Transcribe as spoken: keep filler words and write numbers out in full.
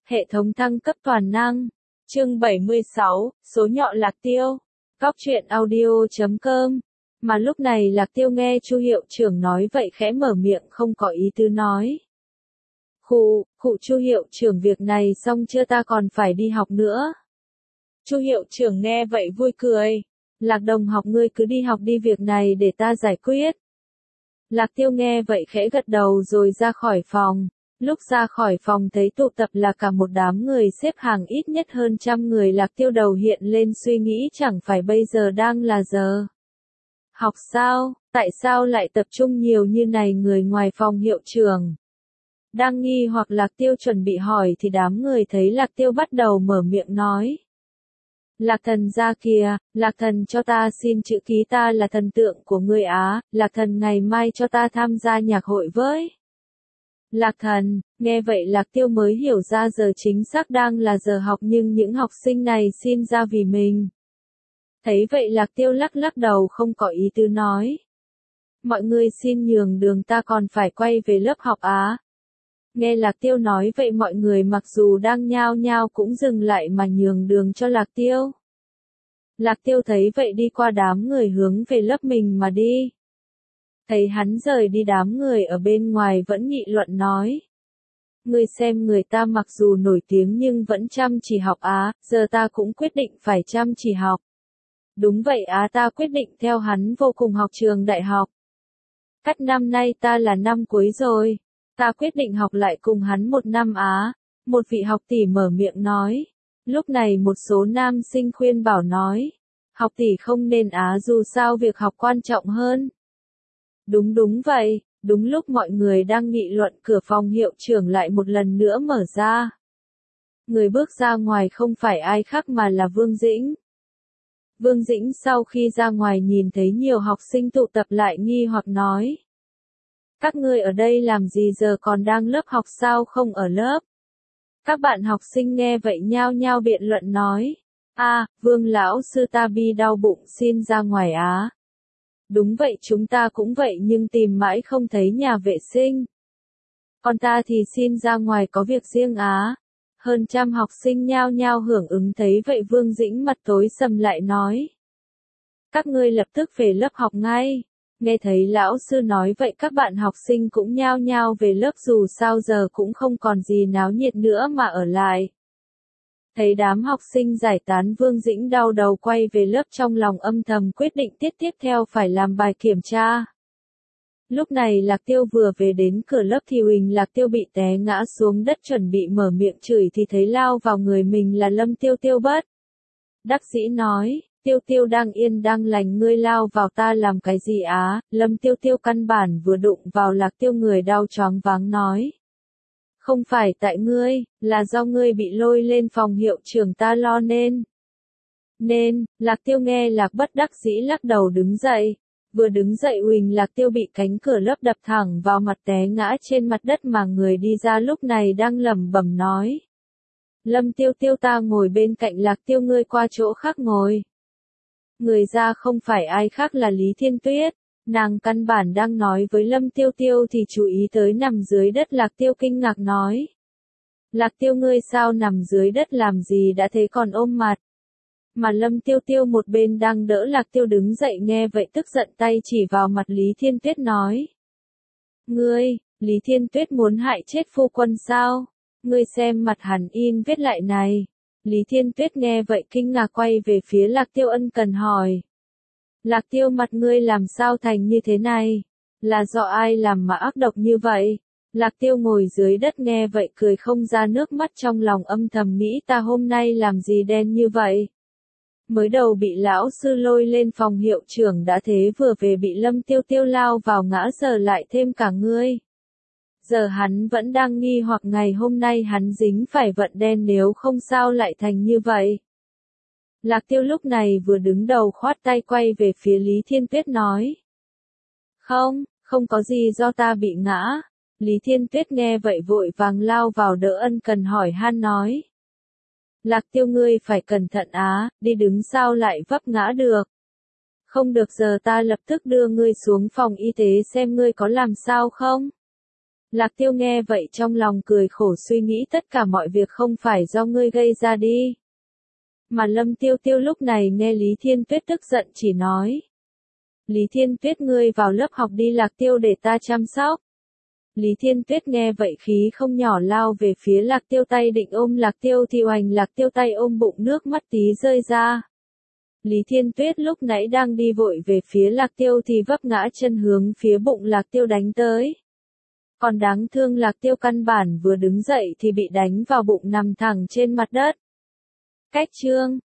Hệ thống thăng cấp toàn năng. Chương bảy mươi sáu, số nhọ Lạc Tiêu. Góc truyện audio chấm com. Mà lúc này Lạc Tiêu nghe Chu hiệu trưởng nói vậy khẽ mở miệng không có ý tứ nói. Khụ, khụ Chu hiệu trưởng việc này xong chưa, ta còn phải đi học nữa. Chu hiệu trưởng nghe vậy vui cười. Lạc đồng học, ngươi cứ đi học đi, việc này để ta giải quyết. Lạc Tiêu nghe vậy khẽ gật đầu rồi ra khỏi phòng. Lúc ra khỏi phòng thấy tụ tập là cả một đám người xếp hàng ít nhất hơn trăm người, Lạc Tiêu đầu hiện lên suy nghĩ, chẳng phải bây giờ đang là giờ học sao, tại sao lại tập trung nhiều như này người ngoài phòng hiệu trưởng. Đang nghi hoặc Lạc Tiêu chuẩn bị hỏi thì đám người thấy Lạc Tiêu bắt đầu mở miệng nói. Lạc thần ra kìa, Lạc thần cho ta xin chữ ký, ta là thần tượng của ngươi á, Lạc thần ngày mai cho ta tham gia nhạc hội với. Lạc thần, nghe vậy Lạc Tiêu mới hiểu ra giờ chính xác đang là giờ học nhưng những học sinh này xin ra vì mình. Thấy vậy Lạc Tiêu lắc lắc đầu không có ý tứ nói. Mọi người xin nhường đường, ta còn phải quay về lớp học á. Nghe Lạc Tiêu nói vậy mọi người mặc dù đang nhao nhao cũng dừng lại mà nhường đường cho Lạc Tiêu. Lạc Tiêu thấy vậy đi qua đám người hướng về lớp mình mà đi. Thấy hắn rời đi đám người ở bên ngoài vẫn nghị luận nói. Ngươi xem người ta mặc dù nổi tiếng nhưng vẫn chăm chỉ học á, giờ ta cũng quyết định phải chăm chỉ học. Đúng vậy á, ta quyết định theo hắn vô cùng học trường đại học. Cách năm nay ta là năm cuối rồi. Ta quyết định học lại cùng hắn một năm á. Một vị học tỷ mở miệng nói. Lúc này một số nam sinh khuyên bảo nói. Học tỷ không nên á, dù sao việc học quan trọng hơn. Đúng đúng vậy, đúng lúc mọi người đang nghị luận cửa phòng hiệu trưởng lại một lần nữa mở ra. Người bước ra ngoài không phải ai khác mà là Vương Dĩnh. Vương Dĩnh sau khi ra ngoài nhìn thấy nhiều học sinh tụ tập lại nghi hoặc nói. Các ngươi ở đây làm gì, giờ còn đang lớp học sao không ở lớp? Các bạn học sinh nghe vậy nhao nhao biện luận nói. A, Vương lão sư, ta bi đau bụng xin ra ngoài á. Đúng vậy, chúng ta cũng vậy nhưng tìm mãi không thấy nhà vệ sinh. Còn ta thì xin ra ngoài có việc riêng á. Hơn trăm học sinh nhao nhao hưởng ứng. Thấy vậy Vương Dĩnh mặt tối sầm lại nói. Các ngươi lập tức về lớp học ngay. Nghe thấy lão sư nói vậy các bạn học sinh cũng nhao nhao về lớp, dù sao giờ cũng không còn gì náo nhiệt nữa mà ở lại. Thấy đám học sinh giải tán Vương Dĩnh đau đầu quay về lớp, trong lòng âm thầm quyết định tiết tiếp theo phải làm bài kiểm tra. Lúc này Lạc Tiêu vừa về đến cửa lớp thì Huỳnh Lạc Tiêu bị té ngã xuống đất, chuẩn bị mở miệng chửi thì thấy lao vào người mình là Lâm Tiêu Tiêu bất. Đắc dĩ nói, Tiêu Tiêu đang yên đang lành ngươi lao vào ta làm cái gì á. Lâm Tiêu Tiêu căn bản vừa đụng vào Lạc Tiêu người đau choáng váng nói. Không phải tại ngươi, là do ngươi bị lôi lên phòng hiệu trưởng ta lo nên. Nên, Lạc Tiêu nghe Lạc bất đắc dĩ lắc đầu đứng dậy. Vừa đứng dậy Huỳnh Lạc Tiêu bị cánh cửa lớp đập thẳng vào mặt, té ngã trên mặt đất mà người đi ra lúc này đang lẩm bẩm nói. Lâm Tiêu Tiêu, ta ngồi bên cạnh Lạc Tiêu, ngươi qua chỗ khác ngồi. Người ra không phải ai khác là Lý Thiên Tuyết. Nàng căn bản đang nói với Lâm Tiêu Tiêu thì chú ý tới nằm dưới đất. Lạc Tiêu kinh ngạc nói. Lạc Tiêu, ngươi sao nằm dưới đất làm gì đã thế còn ôm mặt. Mà Lâm Tiêu Tiêu một bên đang đỡ Lạc Tiêu đứng dậy nghe vậy tức giận tay chỉ vào mặt Lý Thiên Tuyết nói. Ngươi, Lý Thiên Tuyết muốn hại chết phu quân sao? Ngươi xem mặt hắn in vết lại này. Lý Thiên Tuyết nghe vậy kinh ngạc quay về phía Lạc Tiêu ân cần hỏi. Lạc Tiêu, mặt ngươi làm sao thành như thế này? Là do ai làm mà ác độc như vậy? Lạc Tiêu ngồi dưới đất nghe vậy cười không ra nước mắt, trong lòng âm thầm nghĩ ta hôm nay làm gì đen như vậy? Mới đầu bị lão sư lôi lên phòng hiệu trưởng đã thế, vừa về bị Lâm Tiêu Tiêu lao vào ngã, giờ lại thêm cả ngươi. Giờ hắn vẫn đang nghi hoặc ngày hôm nay hắn dính phải vận đen, nếu không sao lại thành như vậy. Lạc Tiêu lúc này vừa đứng đầu khoát tay quay về phía Lý Thiên Tuyết nói. Không, không có gì, do ta bị ngã. Lý Thiên Tuyết nghe vậy vội vàng lao vào đỡ ân cần hỏi han nói. Lạc Tiêu, ngươi phải cẩn thận á, đi đứng sao lại vấp ngã được. Không được, giờ ta lập tức đưa ngươi xuống phòng y tế xem ngươi có làm sao không. Lạc Tiêu nghe vậy trong lòng cười khổ suy nghĩ tất cả mọi việc không phải do ngươi gây ra đi. Mà Lâm Tiêu Tiêu lúc này nghe Lý Thiên Tuyết tức giận chỉ nói. Lý Thiên Tuyết ngươi vào lớp học đi Lạc Tiêu để ta chăm sóc. Lý Thiên Tuyết nghe vậy khí không nhỏ lao về phía Lạc Tiêu tay định ôm Lạc Tiêu thì oành Lạc Tiêu tay ôm bụng nước mắt tí rơi ra. Lý Thiên Tuyết lúc nãy đang đi vội về phía Lạc Tiêu thì vấp ngã chân hướng phía bụng Lạc Tiêu đánh tới. Còn đáng thương Lạc Tiêu căn bản vừa đứng dậy thì bị đánh vào bụng nằm thẳng trên mặt đất. Cách chương